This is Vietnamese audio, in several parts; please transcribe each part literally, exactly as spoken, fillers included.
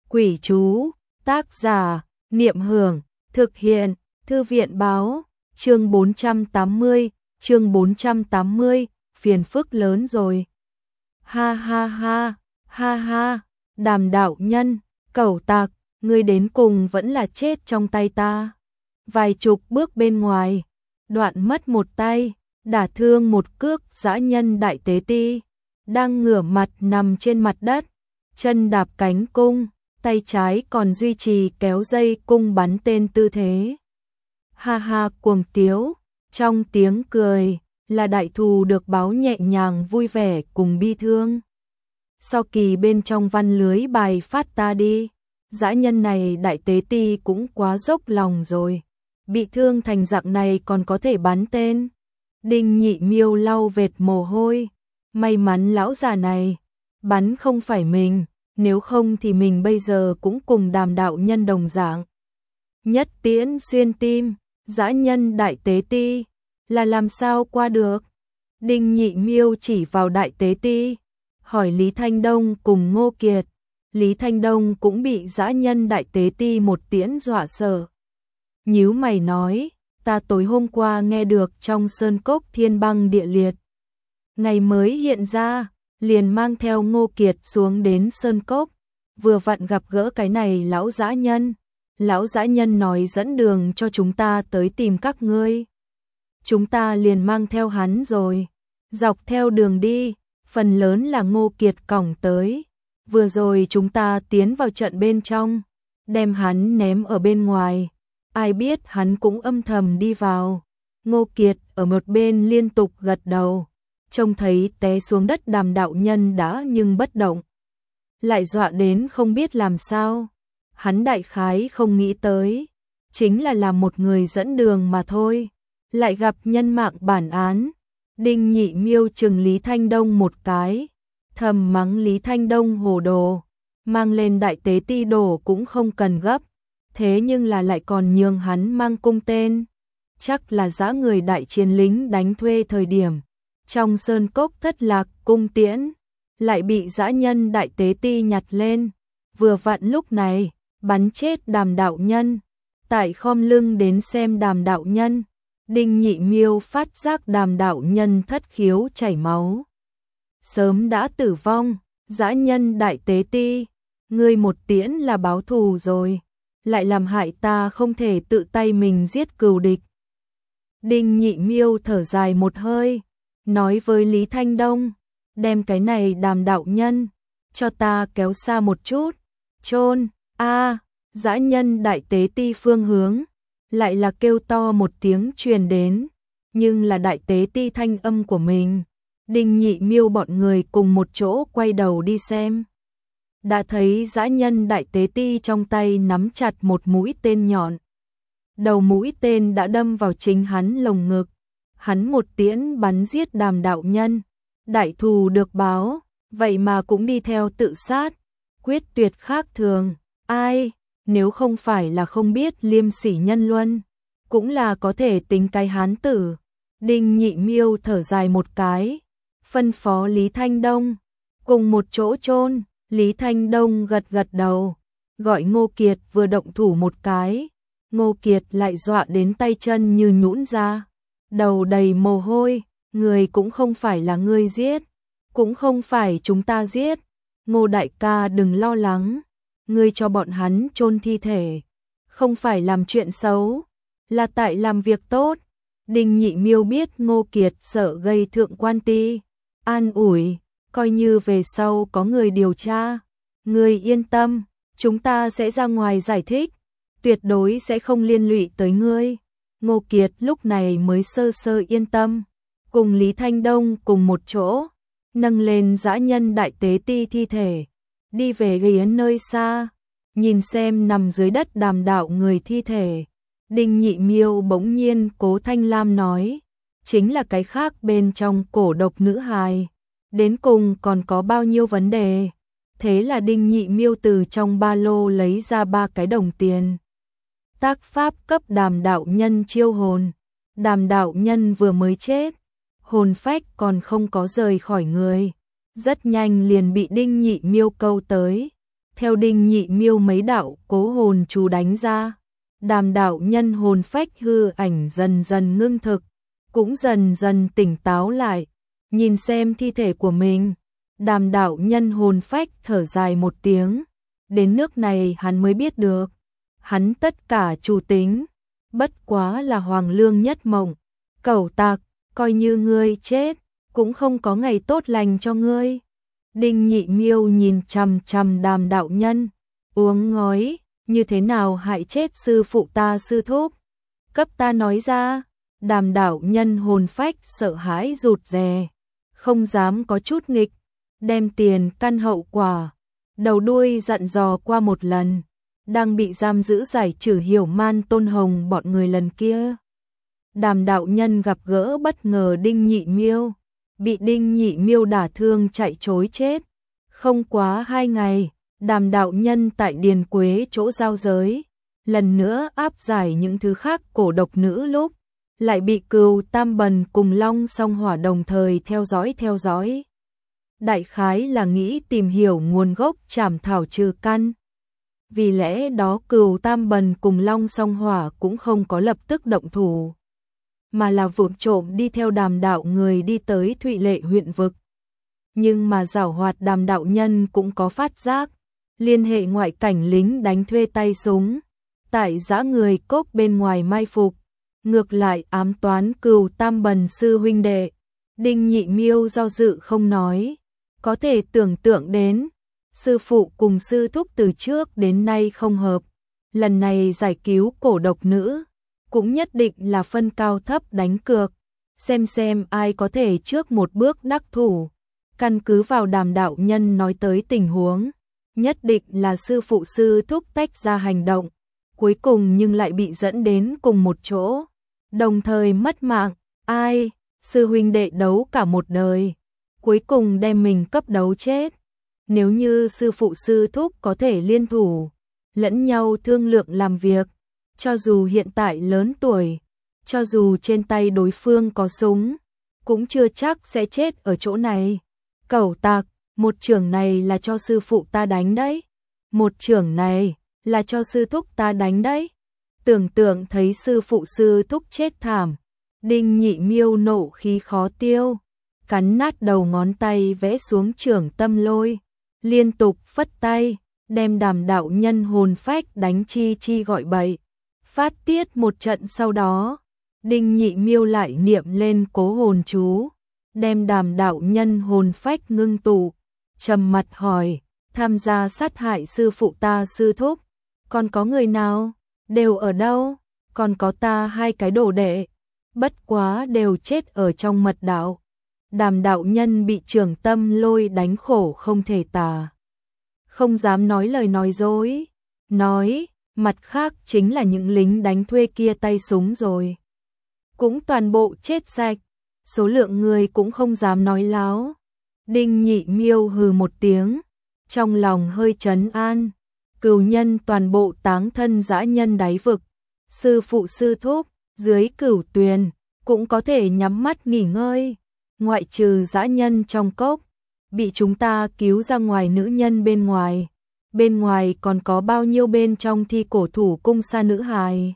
Quỷ chú, tác giả, Niệm Hưởng, thực hiện, Thư viện báo, chương bốn trăm tám mươi, chương bốn trăm tám mươi, phiền phức lớn rồi. Ha ha ha, ha ha, Đàm đạo nhân, cẩu tặc, ngươi đến cùng vẫn là chết trong tay ta. Vài chục bước bên ngoài, đoạn mất một tay, đả thương một cước dã nhân đại tế ti, đang ngửa mặt nằm trên mặt đất, chân đạp cánh cung, tay trái còn duy trì kéo dây cung bắn tên tư thế. Ha ha cuồng tiếu, trong tiếng cười là đại thù được báo nhẹ nhàng vui vẻ cùng bi thương. So kỳ bên trong văn lưới bài phát ta đi, dã nhân này đại tế ti cũng quá dốc lòng rồi, bị thương thành dạng này còn có thể bắn tên. Đinh Nhị Miêu lau vệt mồ hôi, may mắn lão già này bắn không phải mình, nếu không thì mình bây giờ cũng cùng Đàm đạo nhân đồng dạng. Nhất tiễn xuyên tim, dã nhân đại tế ti, là làm sao qua được? Đinh Nhị Miêu chỉ vào đại tế ti, hỏi Lý Thanh Đông cùng Ngô Kiệt. Lý Thanh Đông cũng bị dã nhân đại tế ti một tiễn dọa sợ. Nhíu mày nói, ta tối hôm qua nghe được trong sơn cốc thiên băng địa liệt. Ngày mới hiện ra, liền mang theo Ngô Kiệt xuống đến sơn cốc, vừa vặn gặp gỡ cái này lão dã nhân. Lão dã nhân nói dẫn đường cho chúng ta tới tìm các ngươi. Chúng ta liền mang theo hắn rồi, dọc theo đường đi, phần lớn là Ngô Kiệt cõng tới. Vừa rồi chúng ta tiến vào trận bên trong, đem hắn ném ở bên ngoài, ai biết hắn cũng âm thầm đi vào. Ngô Kiệt ở một bên liên tục gật đầu, trông thấy té xuống đất Đàm đạo nhân đã nhưng bất động, lại dọa đến không biết làm sao. Hắn đại khái không nghĩ tới, chính là làm một người dẫn đường mà thôi, lại gặp nhân mạng bản án. Đinh Nhị Miêu chừng Lý Thanh Đông một cái, thầm mắng Lý Thanh Đông hồ đồ, mang lên đại tế ti đổ cũng không cần gấp, thế nhưng là lại còn nhường hắn mang cung tên, chắc là dã người đại chiến lính đánh thuê thời điểm, trong sơn cốc thất lạc cung tiễn, lại bị dã nhân đại tế ti nhặt lên, vừa vặn lúc này, bắn chết Đàm đạo nhân, tại khom lưng đến xem Đàm đạo nhân. Đinh Nhị Miêu phát giác Đàm đạo nhân thất khiếu chảy máu, sớm đã tử vong. Dã nhân đại tế ti, ngươi một tiễn là báo thù rồi, lại làm hại ta không thể tự tay mình giết cừu địch. Đinh Nhị Miêu thở dài một hơi, nói với Lý Thanh Đông, đem cái này Đàm đạo nhân cho ta kéo xa một chút, chôn. A, dã nhân đại tế ti phương hướng, lại là kêu to một tiếng truyền đến, nhưng là đại tế ti thanh âm của mình. Đinh Nhị Miêu bọn người cùng một chỗ quay đầu đi xem, đã thấy dã nhân đại tế ti trong tay nắm chặt một mũi tên nhọn, đầu mũi tên đã đâm vào chính hắn lồng ngực, hắn một tiễn bắn giết Đàm đạo nhân, đại thù được báo, vậy mà cũng đi theo tự sát, quyết tuyệt khác thường. Ai, nếu không phải là không biết liêm sỉ nhân luân, cũng là có thể tính cái hán tử. Đinh Nhị Miêu thở dài một cái, phân phó Lý Thanh Đông, cùng một chỗ chôn. Lý Thanh Đông gật gật đầu, gọi Ngô Kiệt vừa động thủ một cái, Ngô Kiệt lại dọa đến tay chân như nhũn ra, đầu đầy mồ hôi, người cũng không phải là ngươi giết, cũng không phải chúng ta giết, Ngô đại ca đừng lo lắng. Ngươi cho bọn hắn chôn thi thể, không phải làm chuyện xấu, là tại làm việc tốt. Đinh Nhị Miêu biết Ngô Kiệt sợ gây thượng quan ti, an ủi, coi như về sau có người điều tra, ngươi yên tâm, chúng ta sẽ ra ngoài giải thích, tuyệt đối sẽ không liên lụy tới ngươi. Ngô Kiệt lúc này mới sơ sơ yên tâm, cùng Lý Thanh Đông cùng một chỗ, nâng lên dã nhân đại tế ti thi thể, đi về phía nơi xa, nhìn xem nằm dưới đất Đàm đạo người thi thể. Đinh Nhị Miêu bỗng nhiên Cố Thanh Lam nói, chính là cái khác bên trong cổ độc nữ hài, đến cùng còn có bao nhiêu vấn đề. Thế là Đinh Nhị Miêu từ trong ba lô lấy ra ba cái đồng tiền. Tác pháp cấp Đàm đạo nhân chiêu hồn, Đàm đạo nhân vừa mới chết, hồn phách còn không có rời khỏi người, rất nhanh liền bị Đinh Nhị Miêu câu tới. theo Đinh Nhị Miêu mấy đạo cố hồn chú đánh ra, Đàm đạo nhân hồn phách hư ảnh dần dần ngưng thực, cũng dần dần tỉnh táo lại, nhìn xem thi thể của mình. Đàm đạo nhân hồn phách thở dài một tiếng, đến nước này hắn mới biết được, hắn tất cả chủ tính, bất quá là hoàng lương nhất mộng, cẩu tạc, coi như ngươi chết, cũng không có ngày tốt lành cho ngươi. Đinh Nhị Miêu nhìn chằm chằm Đàm đạo nhân, uống ngói, như thế nào hại chết sư phụ ta sư thúc? Cấp ta nói ra. Đàm đạo nhân hồn phách sợ hãi rụt rè, không dám có chút nghịch, đem tiền căn hậu quả, đầu đuôi dặn dò qua một lần, đang bị giam giữ giải trừ Hiểu Man Tôn Hồng bọn người lần kia. Đàm đạo nhân gặp gỡ bất ngờ Đinh Nhị Miêu, bị Đinh Nhị Miêu đả thương chạy trối chết. Không quá hai ngày, Đàm đạo nhân tại Điền Quế chỗ giao giới, lần nữa áp giải những thứ khác cổ độc nữ lúc, lại bị Cừu Tam Bần cùng Long Song Hỏa đồng thời theo dõi theo dõi. Đại khái là nghĩ tìm hiểu nguồn gốc trảm thảo trừ căn. Vì lẽ đó Cừu Tam Bần cùng Long Song Hỏa cũng không có lập tức động thủ, mà là vụng trộm đi theo Đàm đạo người đi tới Thụy Lệ huyện vực. Nhưng mà giảo hoạt Đàm đạo nhân cũng có phát giác, liên hệ ngoại cảnh lính đánh thuê tay súng, tại giã người cốc bên ngoài mai phục, ngược lại ám toán Cừu Tam Bần sư huynh đệ. Đinh Nhị Miêu do dự không nói, có thể tưởng tượng đến, sư phụ cùng sư thúc từ trước đến nay không hợp, lần này giải cứu cổ độc nữ, cũng nhất định là phân cao thấp đánh cược, xem xem ai có thể trước một bước đắc thủ. Căn cứ vào Đàm đạo nhân nói tới tình huống, nhất định là sư phụ sư thúc tách ra hành động, cuối cùng nhưng lại bị dẫn đến cùng một chỗ, đồng thời mất mạng. Ai, sư huynh đệ đấu cả một đời, cuối cùng đem mình cấp đấu chết. Nếu như sư phụ sư thúc có thể liên thủ, lẫn nhau thương lượng làm việc, cho dù hiện tại lớn tuổi, cho dù trên tay đối phương có súng, cũng chưa chắc sẽ chết ở chỗ này. Cẩu tạc, một chưởng này là cho sư phụ ta đánh đấy, một chưởng này là cho sư thúc ta đánh đấy. Tưởng tượng thấy sư phụ sư thúc chết thảm, Đinh Nhị Miêu nộ khí khó tiêu, cắn nát đầu ngón tay vẽ xuống chưởng tâm lôi, liên tục phất tay, đem Đàm đạo nhân hồn phách đánh chi chi gọi bậy. Phát tiết một trận sau đó, Đinh Nhị Miêu lại niệm lên cố hồn chú, đem Đàm đạo nhân hồn phách ngưng tụ, trầm mặt hỏi, tham gia sát hại sư phụ ta sư thúc, còn có người nào, đều ở đâu? Còn có ta hai cái đồ đệ, bất quá đều chết ở trong mật đạo. Đàm đạo nhân bị trường tâm lôi đánh khổ không thể tả, không dám nói lời nói dối, nói, mặt khác chính là những lính đánh thuê kia tay súng rồi, cũng toàn bộ chết sạch, số lượng người cũng không dám nói láo. Đinh Nhị Miêu hừ một tiếng, trong lòng hơi trấn an, cừu nhân toàn bộ táng thân dã nhân đáy vực, sư phụ sư thúc, dưới cửu tuyền, cũng có thể nhắm mắt nghỉ ngơi, ngoại trừ dã nhân trong cốc, bị chúng ta cứu ra ngoài nữ nhân bên ngoài, bên ngoài còn có bao nhiêu bên trong thi cổ thủ cung sa nữ hài.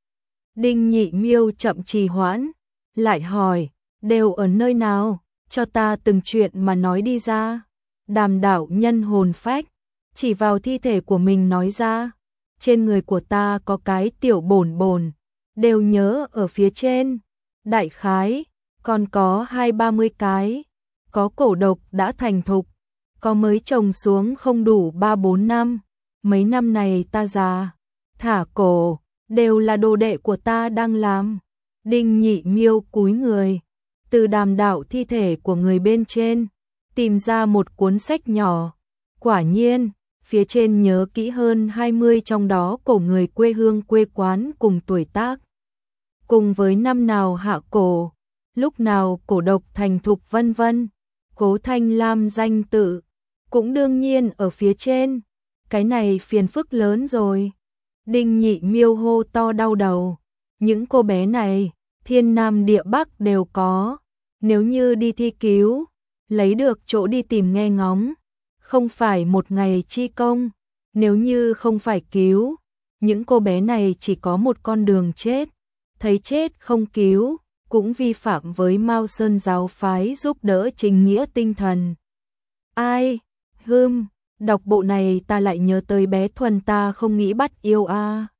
Đinh Nhị Miêu chậm trì hoãn, lại hỏi, đều ở nơi nào, cho ta từng chuyện mà nói đi ra. Đàm đạo nhân hồn phách, chỉ vào thi thể của mình nói ra, trên người của ta có cái tiểu bổn bổn, đều nhớ ở phía trên, đại khái, còn có hai ba mươi cái, có cổ độc đã thành thục, có mới trồng xuống không đủ ba bốn năm, mấy năm này ta già, thả cổ, đều là đồ đệ của ta đang làm. Đinh Nhị Miêu cúi người, từ đàm đạo thi thể của người bên trên, tìm ra một cuốn sách nhỏ, quả nhiên, phía trên nhớ kỹ hơn hai mươi trong đó cổ người quê hương quê quán cùng tuổi tác, cùng với năm nào hạ cổ, lúc nào cổ độc thành thục vân vân. Cố Thanh Lam danh tự cũng đương nhiên ở phía trên, cái này phiền phức lớn rồi. Đinh Nhị Miêu hô to đau đầu, những cô bé này, thiên nam địa bắc đều có, nếu như đi thi cứu, lấy được chỗ đi tìm nghe ngóng, không phải một ngày chi công, Nếu như không phải cứu, những cô bé này chỉ có một con đường chết. Thấy chết không cứu, cũng vi phạm với Mao Sơn giáo phái giúp đỡ chính nghĩa tinh thần. Ai? Hừm, đọc bộ này ta lại nhớ tới bé Thuần ta không nghĩ bắt yêu a.